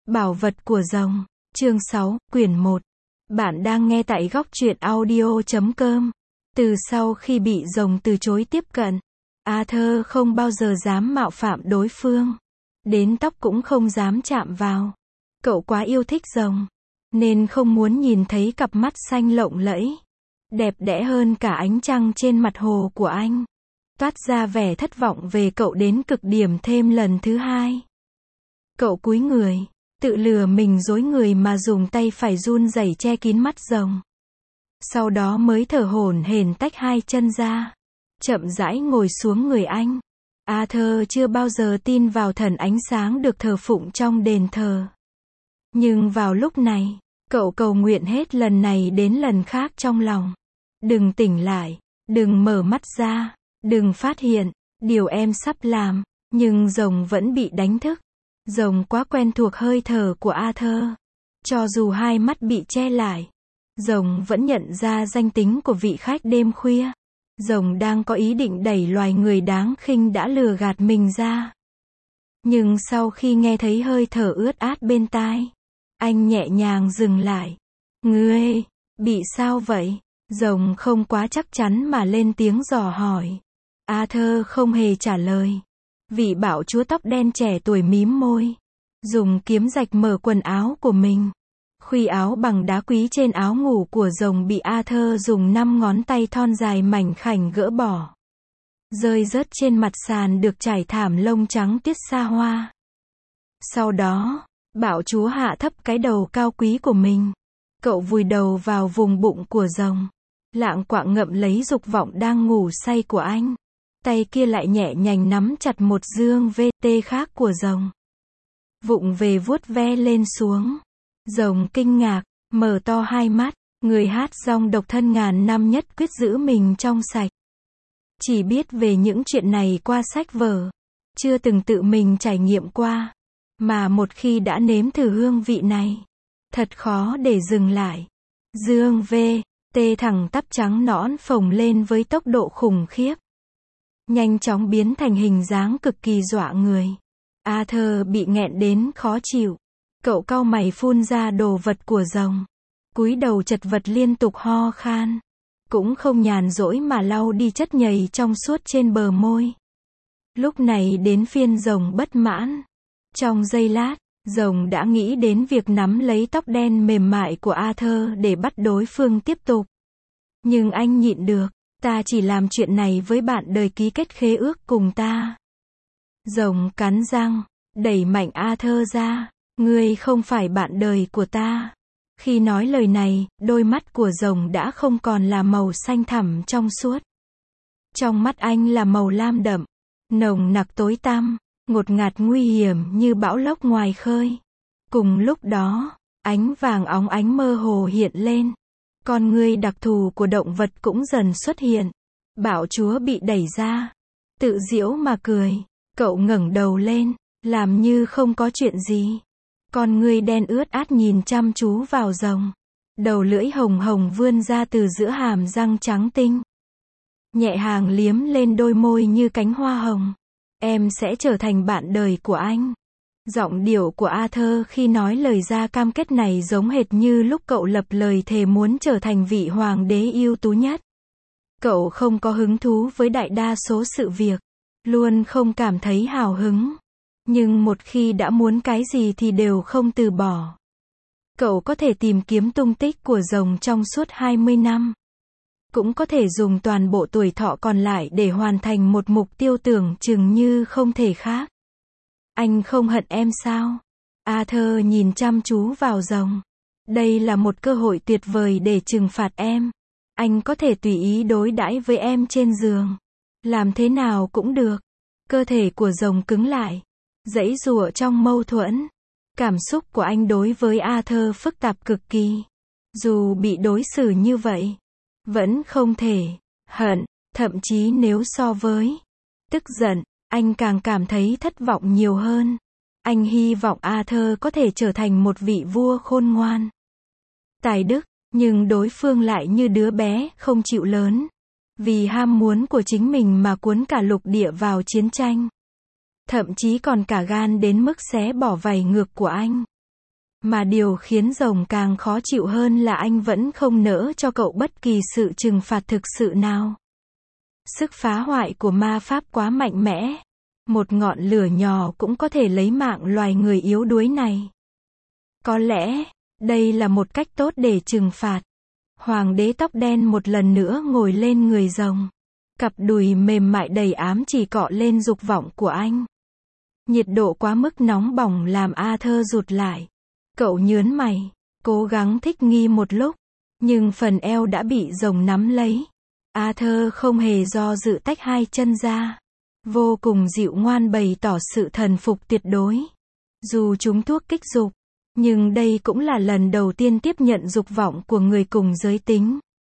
Bảo vật của rồng. Chương 6, quyển 1. Bạn đang nghe tại góc truyện audio.com. Từ sau khi bị rồng từ chối tiếp cận, Arthur không bao giờ dám mạo phạm đối phương. Đến tóc cũng không dám chạm vào. Cậu quá yêu thích rồng, nên không muốn nhìn thấy cặp mắt xanh lộng lẫy, đẹp đẽ hơn cả ánh trăng trên mặt hồ của anh. Toát ra vẻ thất vọng về cậu đến cực điểm thêm lần thứ hai. Cậu cúi người, tự lừa mình dối người mà dùng tay phải run rẩy che kín mắt rồng. Sau đó mới thở hổn hển tách hai chân ra, chậm rãi ngồi xuống người anh. Arthur chưa bao giờ tin vào thần ánh sáng được thờ phụng trong đền thờ. Nhưng vào lúc này, cậu cầu nguyện hết lần này đến lần khác trong lòng. Đừng tỉnh lại, đừng mở mắt ra, đừng phát hiện điều em sắp làm. Nhưng rồng vẫn bị đánh thức. Rồng quá quen thuộc hơi thở của Arthur. Cho dù hai mắt bị che lại, rồng vẫn nhận ra danh tính của vị khách đêm khuya. Rồng đang có ý định đẩy loài người đáng khinh đã lừa gạt mình ra. Nhưng sau khi nghe thấy hơi thở ướt át bên tai, anh nhẹ nhàng dừng lại. Ngươi, bị sao vậy? Rồng không quá chắc chắn mà lên tiếng dò hỏi. Arthur không hề trả lời. Vị bảo chúa tóc đen trẻ tuổi mím môi, dùng kiếm rạch mở quần áo của mình. Khuy áo bằng đá quý trên áo ngủ của rồng bị Arthur dùng 5 ngón tay thon dài mảnh khảnh gỡ bỏ. Rơi rớt trên mặt sàn được trải thảm lông trắng tiết xa hoa. Sau đó, bảo chúa hạ thấp cái đầu cao quý của mình. Cậu vùi đầu vào vùng bụng của rồng, lạng quạng ngậm lấy dục vọng đang ngủ say của anh. Tay kia lại nhẹ nhàng nắm chặt một dương VT khác của rồng. Vụng về vuốt ve lên xuống. Rồng kinh ngạc, mở to hai mắt. Người hát rong độc thân ngàn năm nhất quyết giữ mình trong sạch. Chỉ biết về những chuyện này qua sách vở, chưa từng tự mình trải nghiệm qua. Mà một khi đã nếm thử hương vị này, thật khó để dừng lại. Dương VT thẳng tắp trắng nõn phồng lên với tốc độ khủng khiếp, nhanh chóng biến thành hình dáng cực kỳ dọa người. Arthur bị nghẹn đến khó chịu. Cậu cau mày phun ra đồ vật của rồng. Cúi đầu chật vật liên tục ho khan. Cũng không nhàn rỗi mà lau đi chất nhầy trong suốt trên bờ môi. Lúc này đến phiên rồng bất mãn. Trong giây lát, rồng đã nghĩ đến việc nắm lấy tóc đen mềm mại của Arthur để bắt đối phương tiếp tục. Nhưng anh nhịn được. Ta chỉ làm chuyện này với bạn đời ký kết khế ước cùng ta. Rồng cắn răng, đẩy mạnh Arthur ra. Ngươi không phải bạn đời của ta. Khi nói lời này, đôi mắt của rồng đã không còn là màu xanh thẳm trong suốt. Trong mắt anh là màu lam đậm, nồng nặc tối tăm, ngột ngạt nguy hiểm như bão lốc ngoài khơi. Cùng lúc đó, ánh vàng óng ánh mơ hồ hiện lên. Con ngươi đặc thù của động vật cũng dần xuất hiện. Bảo chúa bị đẩy ra, tự giễu mà cười. Cậu ngẩng đầu lên, làm như không có chuyện gì. Con ngươi đen ướt át nhìn chăm chú vào rồng. Đầu lưỡi hồng hồng vươn ra từ giữa hàm răng trắng tinh. Nhẹ hàng liếm lên đôi môi như cánh hoa hồng. Em sẽ trở thành bạn đời của anh. Giọng điệu của Arthur khi nói lời ra cam kết này giống hệt như lúc cậu lập lời thề muốn trở thành vị hoàng đế ưu tú nhất. Cậu không có hứng thú với đại đa số sự việc, luôn không cảm thấy hào hứng. Nhưng một khi đã muốn cái gì thì đều không từ bỏ. Cậu có thể tìm kiếm tung tích của rồng trong suốt 20 năm. Cũng có thể dùng toàn bộ tuổi thọ còn lại để hoàn thành một mục tiêu tưởng chừng như không thể khác. Anh không hận em sao? Arthur nhìn chăm chú vào rồng. Đây là một cơ hội tuyệt vời để trừng phạt em. Anh có thể tùy ý đối đãi với em trên giường. Làm thế nào cũng được. Cơ thể của rồng cứng lại, giãy giụa trong mâu thuẫn. Cảm xúc của anh đối với Arthur phức tạp cực kỳ. Dù bị đối xử như vậy, vẫn không thể hận, thậm chí nếu so với tức giận, anh càng cảm thấy thất vọng nhiều hơn. Anh hy vọng Arthur có thể trở thành một vị vua khôn ngoan, tài đức, nhưng đối phương lại như đứa bé không chịu lớn. Vì ham muốn của chính mình mà cuốn cả lục địa vào chiến tranh. Thậm chí còn cả gan đến mức xé bỏ vảy ngược của anh. Mà điều khiến rồng càng khó chịu hơn là anh vẫn không nỡ cho cậu bất kỳ sự trừng phạt thực sự nào. Sức phá hoại của ma pháp quá mạnh mẽ. Một ngọn lửa nhỏ cũng có thể lấy mạng loài người yếu đuối này. Có lẽ, đây là một cách tốt để trừng phạt. Hoàng đế tóc đen một lần nữa ngồi lên người rồng. Cặp đùi mềm mại đầy ám chỉ cọ lên dục vọng của anh. Nhiệt độ quá mức nóng bỏng làm Arthur rụt lại. Cậu nhớn mày, cố gắng thích nghi một lúc. Nhưng phần eo đã bị rồng nắm lấy. Arthur không hề do dự tách hai chân ra. Vô cùng dịu ngoan bày tỏ sự thần phục tuyệt đối. Dù trúng thuốc kích dục, nhưng đây cũng là lần đầu tiên tiếp nhận dục vọng của người cùng giới tính.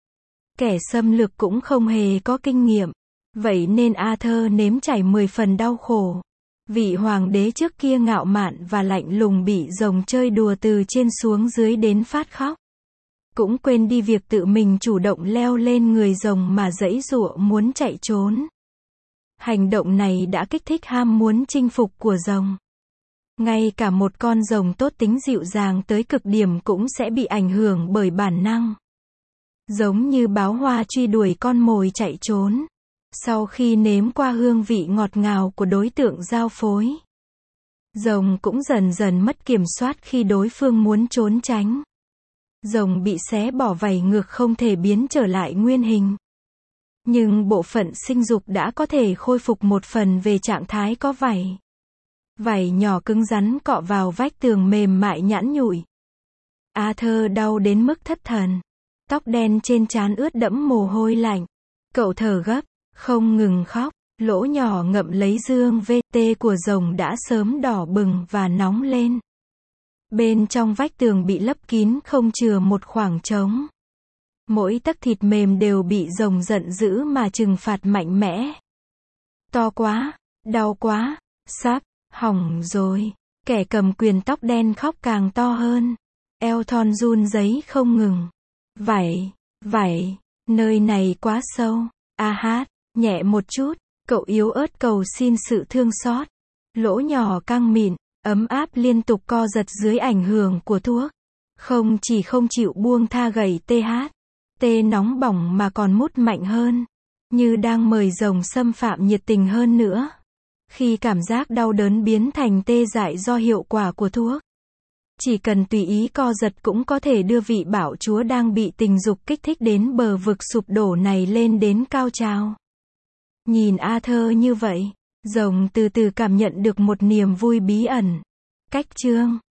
Kẻ xâm lược cũng không hề có kinh nghiệm. Vậy nên Arthur nếm trải 10 phần đau khổ. Vị hoàng đế trước kia ngạo mạn và lạnh lùng bị rồng chơi đùa từ trên xuống dưới đến phát khóc. Cũng quên đi việc tự mình chủ động leo lên người rồng mà giãy giụa muốn chạy trốn. Hành động này đã kích thích ham muốn chinh phục của rồng. Ngay cả một con rồng tốt tính dịu dàng tới cực điểm cũng sẽ bị ảnh hưởng bởi bản năng. Giống như báo hoa truy đuổi con mồi chạy trốn. Sau khi nếm qua hương vị ngọt ngào của đối tượng giao phối, rồng cũng dần dần mất kiểm soát khi đối phương muốn trốn tránh. Rồng bị xé bỏ vảy ngược không thể biến trở lại nguyên hình. Nhưng bộ phận sinh dục đã có thể khôi phục một phần về trạng thái có vảy. Vảy nhỏ cứng rắn cọ vào vách tường mềm mại nhẵn nhụi. Arthur đau đến mức thất thần. Tóc đen trên trán ướt đẫm mồ hôi lạnh. Cậu thở gấp, không ngừng khóc. Lỗ nhỏ ngậm lấy dương VT của rồng đã sớm đỏ bừng và nóng lên. Bên trong vách tường bị lấp kín không chừa một khoảng trống. Mỗi tấc thịt mềm đều bị rồng giận dữ mà trừng phạt mạnh mẽ. To quá, đau quá, sắp, hỏng rồi. Kẻ cầm quyền tóc đen khóc càng to hơn. Eo thon run rẩy không ngừng. Vảy, nơi này quá sâu. Hát, nhẹ một chút. Cậu yếu ớt cầu xin sự thương xót. Lỗ nhỏ căng mịn, ấm áp liên tục co giật dưới ảnh hưởng của thuốc. Không chỉ không chịu buông tha gẩy tê nóng bỏng mà còn mút mạnh hơn. Như đang mời rồng xâm phạm nhiệt tình hơn nữa. Khi cảm giác đau đớn biến thành tê dại do hiệu quả của thuốc. Chỉ cần tùy ý co giật cũng có thể đưa vị bảo chúa đang bị tình dục kích thích đến bờ vực sụp đổ này lên đến cao trào. Nhìn Arthur như vậy, rồng từ từ cảm nhận được một niềm vui bí ẩn. Cách chương